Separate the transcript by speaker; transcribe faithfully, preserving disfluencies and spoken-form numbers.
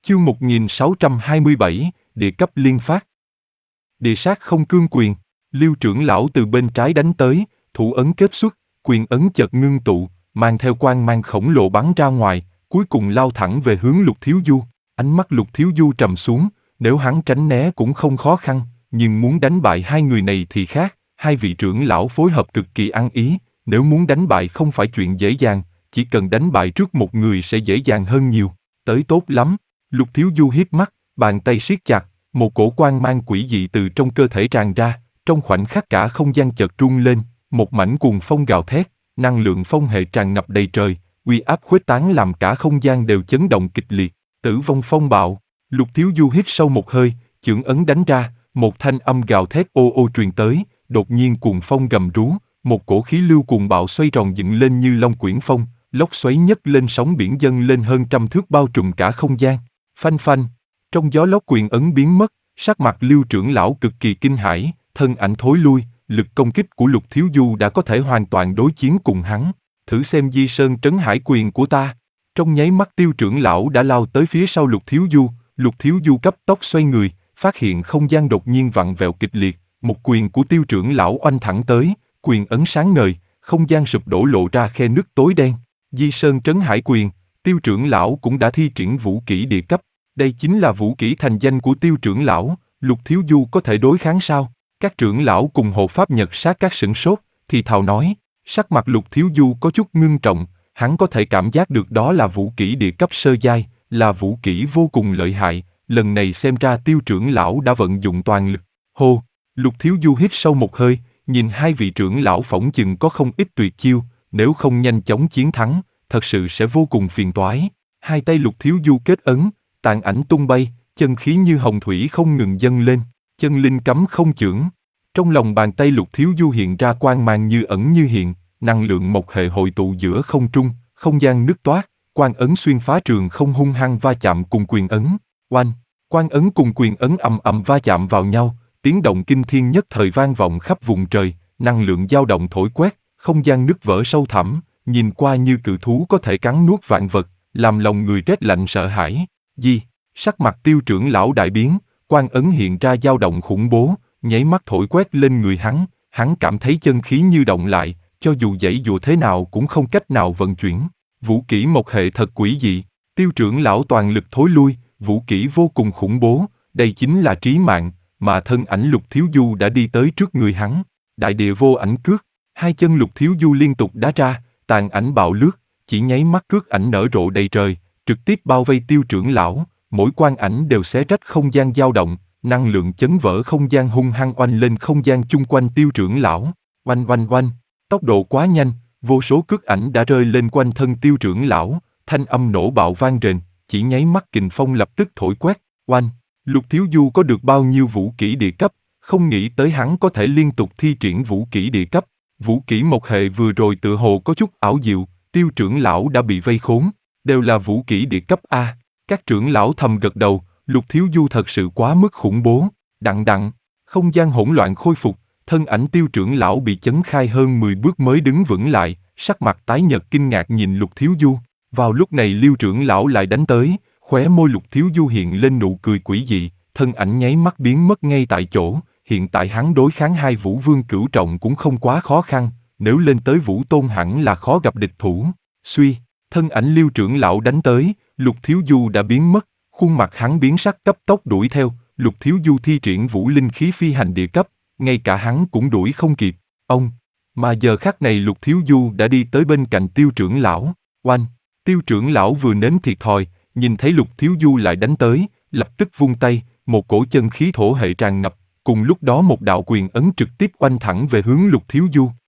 Speaker 1: Chương một nghìn sáu trăm hai mươi bảy, địa cấp liên phát. Địa sát không cương quyền, Liêu trưởng lão từ bên trái đánh tới, thủ ấn kết xuất, quyền ấn chợt ngưng tụ, mang theo quang mang khổng lồ bắn ra ngoài, cuối cùng lao thẳng về hướng Lục Thiếu Du. Ánh mắt Lục Thiếu Du trầm xuống, nếu hắn tránh né cũng không khó khăn, nhưng muốn đánh bại hai người này thì khác, hai vị trưởng lão phối hợp cực kỳ ăn ý, nếu muốn đánh bại không phải chuyện dễ dàng, chỉ cần đánh bại trước một người sẽ dễ dàng hơn nhiều. Tới tốt lắm. Lục Thiếu Du híp mắt, bàn tay siết chặt, một cổ quang mang quỷ dị từ trong cơ thể tràn ra, trong khoảnh khắc cả không gian chợt rung lên, một mảnh cuồng phong gào thét, năng lượng phong hệ tràn ngập đầy trời, uy áp khuếch tán làm cả không gian đều chấn động kịch liệt. Tử vong phong bạo. Lục Thiếu Du hít sâu một hơi, chưởng ấn đánh ra, một thanh âm gào thét ô ô truyền tới, đột nhiên cuồng phong gầm rú, một cổ khí lưu cuồng bạo xoay tròn dựng lên như long quyển phong, lốc xoáy nhấc lên sóng biển dâng lên hơn trăm thước bao trùm cả không gian. Phanh phanh, trong gió lốc quyền ấn biến mất, sắc mặt Liêu trưởng lão cực kỳ kinh hãi, thân ảnh thối lui, lực công kích của Lục Thiếu Du đã có thể hoàn toàn đối chiến cùng hắn. Thử xem Di Sơn Trấn Hải quyền của ta. Trong nháy mắt Tiêu trưởng lão đã lao tới phía sau Lục Thiếu Du, Lục Thiếu Du cấp tốc xoay người, phát hiện không gian đột nhiên vặn vẹo kịch liệt, một quyền của Tiêu trưởng lão oanh thẳng tới, quyền ấn sáng ngời, không gian sụp đổ lộ ra khe nứt tối đen. Di Sơn Trấn Hải quyền, Tiêu trưởng lão cũng đã thi triển vũ kỹ địa cấp. Đây chính là vũ kỹ thành danh của Tiêu trưởng lão, Lục Thiếu Du có thể đối kháng sao? Các trưởng lão cùng hộ pháp Nhật Sát các sửng sốt, thì thào nói, sắc mặt Lục Thiếu Du có chút ngưng trọng, hắn có thể cảm giác được đó là vũ kỹ địa cấp sơ giai, là vũ kỹ vô cùng lợi hại, lần này xem ra Tiêu trưởng lão đã vận dụng toàn lực. Hô, Lục Thiếu Du hít sâu một hơi, nhìn hai vị trưởng lão phỏng chừng có không ít tuyệt chiêu, nếu không nhanh chóng chiến thắng, thật sự sẽ vô cùng phiền toái. Hai tay Lục Thiếu Du kết ấn, tàn ảnh tung bay, chân khí như hồng thủy không ngừng dâng lên, chân linh cấm không chưởng. Trong lòng bàn tay Lục Thiếu Du hiện ra quang mang như ẩn như hiện, năng lượng mộc hệ hội tụ giữa không trung, không gian nứt toát, quang ấn xuyên phá trường không hung hăng va chạm cùng quyền ấn. Oanh, quang ấn cùng quyền ấn ầm ầm va chạm vào nhau, tiếng động kinh thiên nhất thời vang vọng khắp vùng trời, năng lượng dao động thổi quét, không gian nứt vỡ sâu thẳm, nhìn qua như cự thú có thể cắn nuốt vạn vật, làm lòng người rét lạnh sợ hãi. Di, sắc mặt Tiêu trưởng lão đại biến, quang ấn hiện ra dao động khủng bố, nháy mắt thổi quét lên người hắn, hắn cảm thấy chân khí như động lại, cho dù giãy giụa thế nào cũng không cách nào vận chuyển. Vũ kỹ một hệ thật quỷ dị, Tiêu trưởng lão toàn lực thối lui, vũ kỹ vô cùng khủng bố, đây chính là trí mạng, mà thân ảnh Lục Thiếu Du đã đi tới trước người hắn. Đại địa vô ảnh cước, hai chân Lục Thiếu Du liên tục đá ra, tàn ảnh bạo lướt, chỉ nháy mắt cước ảnh nở rộ đầy trời, trực tiếp bao vây Tiêu trưởng lão, mỗi quang ảnh đều xé rách không gian dao động, năng lượng chấn vỡ không gian hung hăng oanh lên không gian chung quanh Tiêu trưởng lão. Oanh oanh oanh, tốc độ quá nhanh, vô số cước ảnh đã rơi lên quanh thân Tiêu trưởng lão, thanh âm nổ bạo vang rền, chỉ nháy mắt kình phong lập tức thổi quét. Oanh, Lục Thiếu Du có được bao nhiêu vũ kỹ địa cấp, không nghĩ tới hắn có thể liên tục thi triển vũ kỹ địa cấp. Vũ kỹ một hệ vừa rồi tựa hồ có chút ảo diệu, Tiêu trưởng lão đã bị vây khốn, đều là vũ kỹ địa cấp A. Các trưởng lão thầm gật đầu, Lục Thiếu Du thật sự quá mức khủng bố. Đặng đặng, không gian hỗn loạn khôi phục, thân ảnh Tiêu trưởng lão bị chấn khai hơn mười bước mới đứng vững lại, sắc mặt tái nhợt kinh ngạc nhìn Lục Thiếu Du. Vào lúc này Liêu trưởng lão lại đánh tới, khóe môi Lục Thiếu Du hiện lên nụ cười quỷ dị, thân ảnh nháy mắt biến mất ngay tại chỗ. Hiện tại hắn đối kháng hai vũ vương cửu trọng cũng không quá khó khăn, nếu lên tới vũ tôn hẳn là khó gặp địch thủ. Suy, thân ảnh Liêu trưởng lão đánh tới, Lục Thiếu Du đã biến mất, khuôn mặt hắn biến sắc cấp tốc đuổi theo, Lục Thiếu Du thi triển vũ linh khí phi hành địa cấp, ngay cả hắn cũng đuổi không kịp. Ông, mà giờ khắc này Lục Thiếu Du đã đi tới bên cạnh Tiêu trưởng lão. Oanh, Tiêu trưởng lão vừa nếm thiệt thòi, nhìn thấy Lục Thiếu Du lại đánh tới, lập tức vung tay, một cổ chân khí thổ hệ tràn ngập. Cùng lúc đó một đạo quyền ấn trực tiếp oanh thẳng về hướng Lục Thiếu Du.